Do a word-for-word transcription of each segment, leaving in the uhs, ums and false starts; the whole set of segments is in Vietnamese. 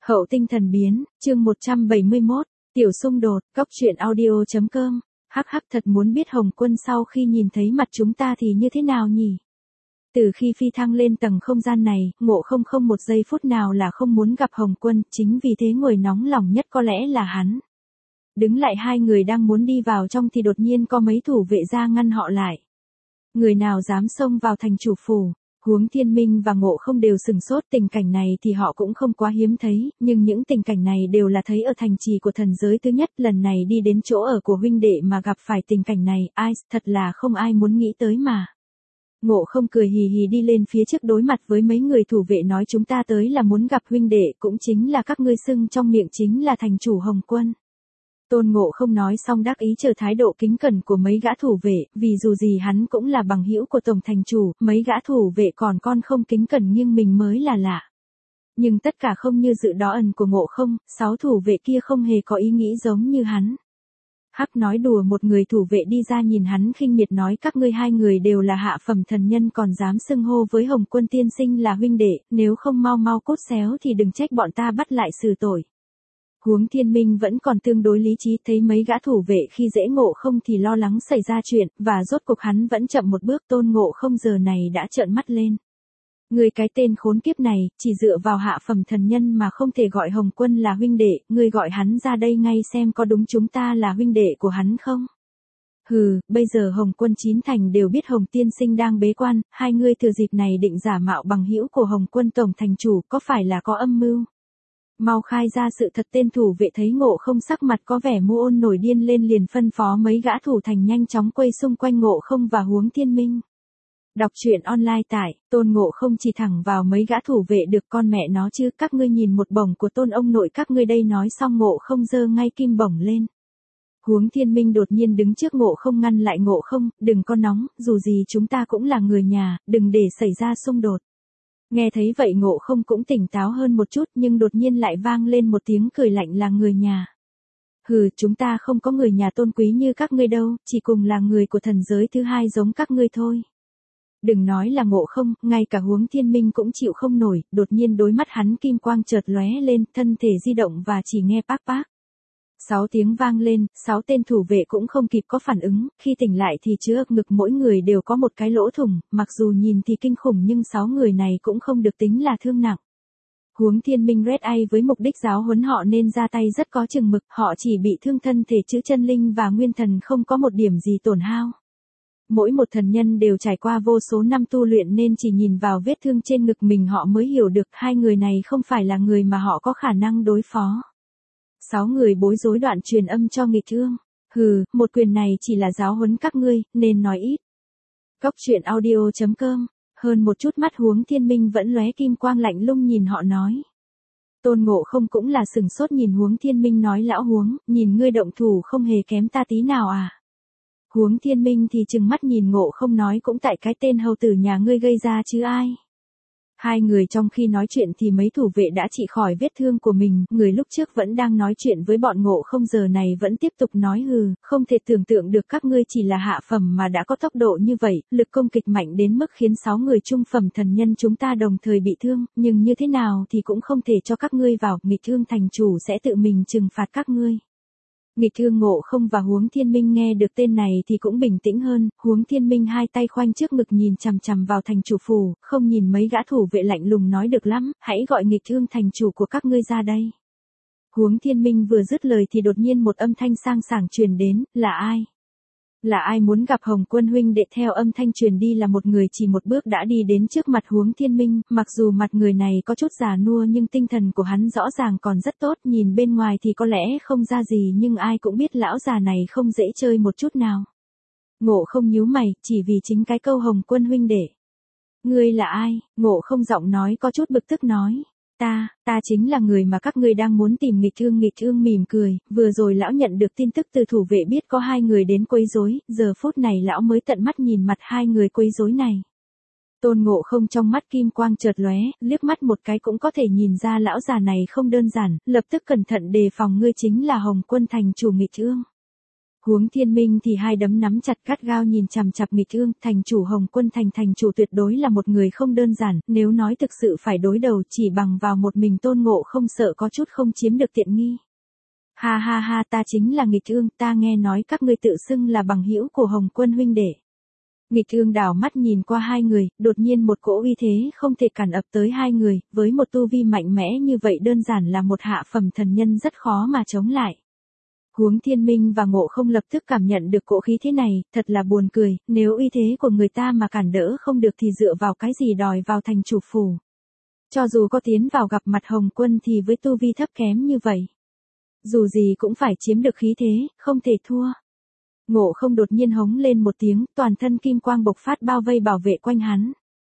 Hậu tinh thần biến, chương một trăm bảy mươi mốt, tiểu xung đột, cóc truyện audio.com, hắc hắc thật muốn biết Hồng Quân sau khi nhìn thấy mặt chúng ta thì như thế nào nhỉ? Từ khi phi thăng lên tầng không gian này, Ngộ Không không một giây phút nào là không muốn gặp Hồng Quân, chính vì thế người nóng lòng nhất có lẽ là hắn. Đứng lại hai người đang muốn đi vào trong thì đột nhiên có mấy thủ vệ ra ngăn họ lại. Người nào dám xông vào thành chủ phủ? Huống Thiên Minh và Ngộ Không đều sừng sốt, tình cảnh này thì họ cũng không quá hiếm thấy, nhưng những tình cảnh này đều là thấy ở thành trì của thần giới thứ nhất, lần này đi đến chỗ ở của huynh đệ mà gặp phải tình cảnh này, ai, thật là không ai muốn nghĩ tới mà. Ngộ Không cười hì hì đi lên phía trước đối mặt với mấy người thủ vệ nói chúng ta tới là muốn gặp huynh đệ, cũng chính là các ngươi xưng trong miệng chính là thành chủ Hồng Quân. Tôn Ngộ Không nói xong đắc ý chờ thái độ kính cẩn của mấy gã thủ vệ, vì dù gì hắn cũng là bằng hữu của tổng thành chủ, mấy gã thủ vệ còn con không kính cẩn nhưng mình mới là lạ. Nhưng tất cả không như dự đoán ẩn của Ngộ Không, sáu thủ vệ kia không hề có ý nghĩ giống như hắn. Hắc nói đùa một người thủ vệ đi ra nhìn hắn khinh miệt nói các ngươi hai người đều là hạ phẩm thần nhân còn dám xưng hô với Hồng Quân tiên sinh là huynh đệ, nếu không mau mau cút xéo thì đừng trách bọn ta bắt lại xử tội. Huống Thiên Minh vẫn còn tương đối lý trí, thấy mấy gã thủ vệ khi dễ Ngộ Không thì lo lắng xảy ra chuyện, và rốt cuộc hắn vẫn chậm một bước. Tôn Ngộ Không giờ này đã trợn mắt lên. Người cái tên khốn kiếp này, chỉ dựa vào hạ phẩm thần nhân mà không thể gọi Hồng Quân là huynh đệ, người gọi hắn ra đây ngay xem có đúng chúng ta là huynh đệ của hắn không? Hừ, bây giờ Hồng Quân chín thành đều biết Hồng tiên sinh đang bế quan, hai người thừa dịp này định giả mạo bằng hữu của Hồng Quân tổng thành chủ, có phải là có âm mưu? Mau khai ra sự thật. Tên thủ vệ thấy Ngộ Không sắc mặt có vẻ mu ôn nổi điên lên liền phân phó mấy gã thủ thành nhanh chóng quay xung quanh Ngộ Không và Huống Thiên Minh. Đọc truyện online tại Tôn Ngộ Không chỉ thẳng vào mấy gã thủ vệ được con mẹ nó chứ, các ngươi nhìn một bổng của Tôn ông nội các ngươi đây. Nói xong Ngộ Không giơ ngay kim bổng lên. Huống Thiên Minh đột nhiên đứng trước Ngộ Không ngăn lại Ngộ Không, đừng có nóng, dù gì chúng ta cũng là người nhà, đừng để xảy ra xung đột. Nghe thấy vậy Ngộ Không cũng tỉnh táo hơn một chút nhưng đột nhiên lại vang lên một tiếng cười lạnh là người nhà. Hừ, chúng ta không có người nhà tôn quý như các ngươi đâu, chỉ cùng là người của thần giới thứ hai giống các ngươi thôi. Đừng nói là Ngộ Không, ngay cả Huống Thiên Minh cũng chịu không nổi, đột nhiên đối mắt hắn kim quang chợt lóe lên, thân thể di động và chỉ nghe pác pác. Sáu tiếng vang lên, sáu tên thủ vệ cũng không kịp có phản ứng, khi tỉnh lại thì trước ngực mỗi người đều có một cái lỗ thủng, mặc dù nhìn thì kinh khủng nhưng sáu người này cũng không được tính là thương nặng. Huống Thiên Minh Red Eye với mục đích giáo huấn họ nên ra tay rất có chừng mực, họ chỉ bị thương thân thể chứ chân linh và nguyên thần không có một điểm gì tổn hao. Mỗi một thần nhân đều trải qua vô số năm tu luyện nên chỉ nhìn vào vết thương trên ngực mình họ mới hiểu được hai người này không phải là người mà họ có khả năng đối phó. Sáu người bối rối đoạn truyền âm cho nghịch thương. Hừ, một quyền này chỉ là giáo huấn các ngươi, nên nói ít. Cóc truyện audio.com, hơn một chút mắt Huống Thiên Minh vẫn lóe kim quang lạnh lùng nhìn họ nói. Tôn Ngộ Không cũng là sừng sốt nhìn Huống Thiên Minh nói lão Huống, nhìn ngươi động thủ không hề kém ta tí nào à. Huống Thiên Minh thì trừng mắt nhìn Ngộ Không nói cũng tại cái tên hầu tử nhà ngươi gây ra chứ ai. Hai người trong khi nói chuyện thì mấy thủ vệ đã trị khỏi vết thương của mình, người lúc trước vẫn đang nói chuyện với bọn Ngộ Không giờ này vẫn tiếp tục nói hừ, không thể tưởng tượng được các ngươi chỉ là hạ phẩm mà đã có tốc độ như vậy, lực công kích mạnh đến mức khiến sáu người trung phẩm thần nhân chúng ta đồng thời bị thương, nhưng như thế nào thì cũng không thể cho các ngươi vào, nghịch thương thành chủ sẽ tự mình trừng phạt các ngươi. Nghịch thương Ngộ Không và Huống Thiên Minh nghe được tên này thì cũng bình tĩnh hơn, Huống Thiên Minh hai tay khoanh trước ngực nhìn chằm chằm vào thành chủ phủ, không nhìn mấy gã thủ vệ lạnh lùng nói được lắm, hãy gọi nghịch thương thành chủ của các ngươi ra đây. Huống Thiên Minh vừa dứt lời thì đột nhiên một âm thanh sang sảng truyền đến, là ai? Là ai muốn gặp Hồng Quân huynh đệ? Theo âm thanh truyền đi là một người chỉ một bước đã đi đến trước mặt Huống Thiên Minh, mặc dù mặt người này có chút già nua nhưng tinh thần của hắn rõ ràng còn rất tốt, nhìn bên ngoài thì có lẽ không ra gì nhưng ai cũng biết lão già này không dễ chơi một chút nào. Ngộ Không nhíu mày, chỉ vì chính cái câu Hồng Quân huynh đệ. Ngươi là ai? Ngộ Không giọng nói có chút bực tức nói. Ta, ta chính là người mà các ngươi đang muốn tìm. Nghịch thương nghịch thương mỉm cười, vừa rồi lão nhận được tin tức từ thủ vệ biết có hai người đến quấy rối, giờ phút này lão mới tận mắt nhìn mặt hai người quấy rối này. Tôn Ngộ Không trong mắt kim quang chợt lóe, liếc mắt một cái cũng có thể nhìn ra lão già này không đơn giản, lập tức cẩn thận đề phòng ngươi chính là Hồng Quân thành chủ nghịch thương. Huống Thiên Minh thì hai đấm nắm chặt gắt gao nhìn chằm chằm Nghịch Ương, thành chủ Hồng Quân thành thành chủ tuyệt đối là một người không đơn giản, nếu nói thực sự phải đối đầu chỉ bằng vào một mình Tôn Ngộ không sợ có chút không chiếm được tiện nghi. Ha ha ha, ta chính là Nghịch Ương, ta nghe nói các ngươi tự xưng là bằng hữu của Hồng Quân huynh đệ. Nghịch Ương đảo mắt nhìn qua hai người, đột nhiên một cỗ uy thế không thể cản ập tới hai người, với một tu vi mạnh mẽ như vậy đơn giản là một hạ phẩm thần nhân rất khó mà chống lại. Huống Thiên Minh và Ngộ Không lập tức cảm nhận được cỗ khí thế này, thật là buồn cười, nếu uy thế của người ta mà cản đỡ không được thì dựa vào cái gì đòi vào thành chủ phủ. Cho dù có tiến vào gặp mặt Hồng Quân thì với tu vi thấp kém như vậy, dù gì cũng phải chiếm được khí thế, không thể thua. Ngộ Không đột nhiên hống lên một tiếng, toàn thân kim quang bộc phát bao vây bảo vệ quanh hắn.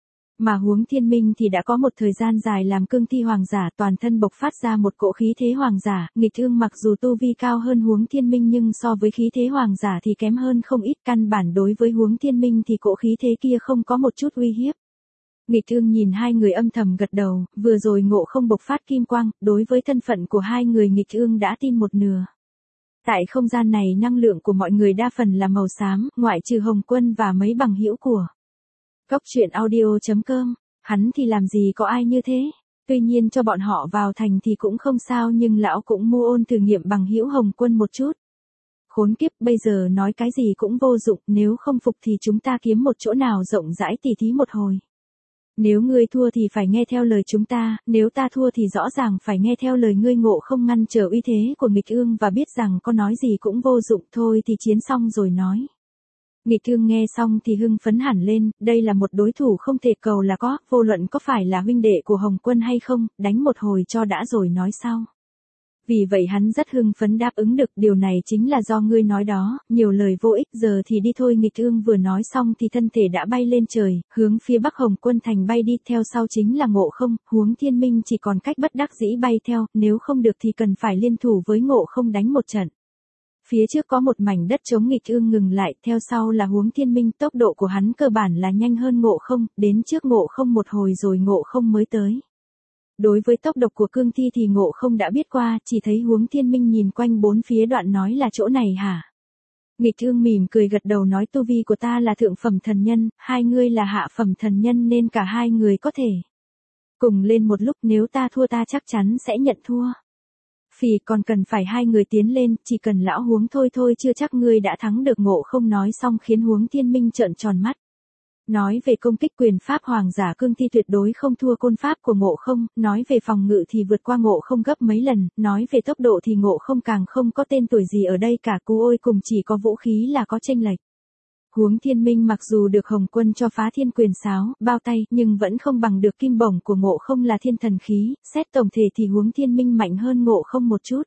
Mà Huống Thiên Minh thì đã có một thời gian dài làm cương thi hoàng giả, toàn thân bộc phát ra một cỗ khí thế hoàng giả, Nghịch Ương mặc dù tu vi cao hơn Huống Thiên Minh nhưng so với khí thế hoàng giả thì kém hơn không ít, căn bản đối với Huống Thiên Minh thì cỗ khí thế kia không có một chút uy hiếp. Nghịch Ương nhìn hai người âm thầm gật đầu, vừa rồi Ngộ Không bộc phát kim quang, đối với thân phận của hai người Nghịch Ương đã tin một nửa. Tại không gian này năng lượng của mọi người đa phần là màu xám, ngoại trừ Hồng Quân và mấy bằng hữu của Cốc truyện audio chấm com, hắn thì làm gì có ai như thế. Tuy nhiên cho bọn họ vào thành thì cũng không sao, nhưng lão cũng mua ôn thử nghiệm bằng hữu Hồng Quân một chút. Khốn kiếp, bây giờ nói cái gì cũng vô dụng, nếu không phục thì chúng ta kiếm một chỗ nào rộng rãi tỉ thí một hồi. Nếu ngươi thua thì phải nghe theo lời chúng ta, nếu ta thua thì rõ ràng phải nghe theo lời ngươi. Ngộ Không ngăn trở uy thế của Nghịch Ương và biết rằng có nói gì cũng vô dụng, thôi thì chiến xong rồi nói. Nghịch Ương nghe xong thì hưng phấn hẳn lên, đây là một đối thủ không thể cầu là có, vô luận có phải là huynh đệ của Hồng Quân hay không, đánh một hồi cho đã rồi nói sau. Vì vậy hắn rất hưng phấn đáp ứng được, điều này chính là do ngươi nói đó, nhiều lời vô ích, giờ thì đi thôi. Nghịch Ương vừa nói xong thì thân thể đã bay lên trời, hướng phía Bắc Hồng Quân thành bay đi, theo sau chính là Ngộ Không, Huống Thiên Minh chỉ còn cách bất đắc dĩ bay theo, nếu không được thì cần phải liên thủ với Ngộ Không đánh một trận. Phía trước có một mảnh đất trống, Nghịch Ương ngừng lại, theo sau là Huống Thiên Minh, tốc độ của hắn cơ bản là nhanh hơn Ngộ Không, đến trước Ngộ Không một hồi rồi Ngộ Không mới tới. Đối với tốc độ của cương thi thì Ngộ Không đã biết qua, chỉ thấy Huống Thiên Minh nhìn quanh bốn phía đoạn nói là chỗ này hả? Nghịch Ương mỉm cười gật đầu nói tu vi của ta là thượng phẩm thần nhân, hai ngươi là hạ phẩm thần nhân nên cả hai người có thể cùng lên một lúc, nếu ta thua ta chắc chắn sẽ nhận thua. Phì còn cần phải hai người tiến lên, chỉ cần lão Huống thôi thôi chưa chắc ngươi đã thắng được. Ngộ Không nói xong khiến Huống Thiên Minh trợn tròn mắt. Nói về công kích quyền pháp hoàng giả cương thi tuyệt đối không thua côn pháp của Ngộ Không, nói về phòng ngự thì vượt qua Ngộ Không gấp mấy lần, nói về tốc độ thì Ngộ Không càng không có tên tuổi gì ở đây cả, cú ôi cùng chỉ có vũ khí là có chênh lệch. Huống Thiên Minh mặc dù được Hồng Quân cho phá thiên quyền sáo, bao tay, nhưng vẫn không bằng được kim bổng của Ngộ Không là thiên thần khí, xét tổng thể thì Huống Thiên Minh mạnh hơn Ngộ Không một chút.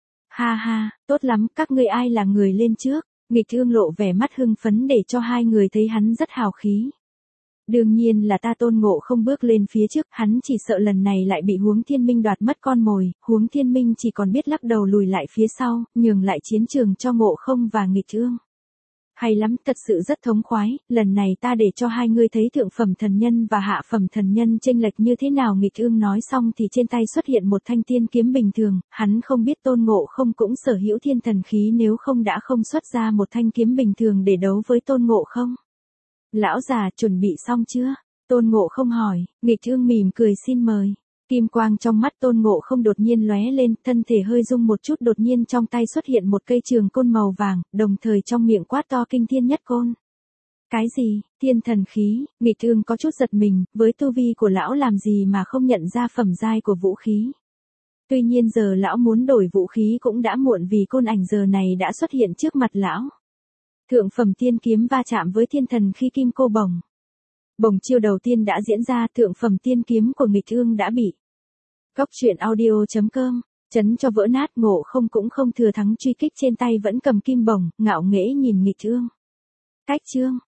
Ha ha, tốt lắm, các ngươi ai là người lên trước? Nghịch Ương lộ vẻ mắt hưng phấn để cho hai người thấy hắn rất hào khí. Đương nhiên là ta. Tôn Ngộ Không bước lên phía trước, hắn chỉ sợ lần này lại bị Huống Thiên Minh đoạt mất con mồi, Huống Thiên Minh chỉ còn biết lắc đầu lùi lại phía sau, nhường lại chiến trường cho Ngộ Không và Nghịch Ương. Hay lắm, thật sự rất thống khoái, lần này ta để cho hai ngươi thấy thượng phẩm thần nhân và hạ phẩm thần nhân chênh lệch như thế nào. Nghịch Ương nói xong thì trên tay xuất hiện một thanh tiên kiếm bình thường, hắn không biết Tôn Ngộ Không cũng sở hữu thiên thần khí, nếu không đã không xuất ra một thanh kiếm bình thường để đấu với Tôn Ngộ Không. Lão già chuẩn bị xong chưa? Tôn Ngộ Không hỏi. Nghịch Ương mỉm cười xin mời. Kim quang trong mắt Tôn Ngộ Không đột nhiên lóe lên, thân thể hơi rung một chút, đột nhiên trong tay xuất hiện một cây trường côn màu vàng, đồng thời trong miệng quát to kinh thiên nhất côn. Cái gì? Thiên thần khí? Nghịch Ương có chút giật mình, với tu vi của lão làm gì mà không nhận ra phẩm giai của vũ khí. Tuy nhiên giờ lão muốn đổi vũ khí cũng đã muộn, vì côn ảnh giờ này đã xuất hiện trước mặt lão. Thượng phẩm tiên kiếm va chạm với thiên thần khí kim cô bồng. Bồng chiêu đầu tiên đã diễn ra, thượng phẩm tiên kiếm của Nghịch Ương đã bị Cốc truyện audio chấm com chấn cho vỡ nát. Ngộ Không cũng không thừa thắng truy kích, trên tay vẫn cầm kim bổng, ngạo nghễ nhìn Nghịch Ương. Cách chương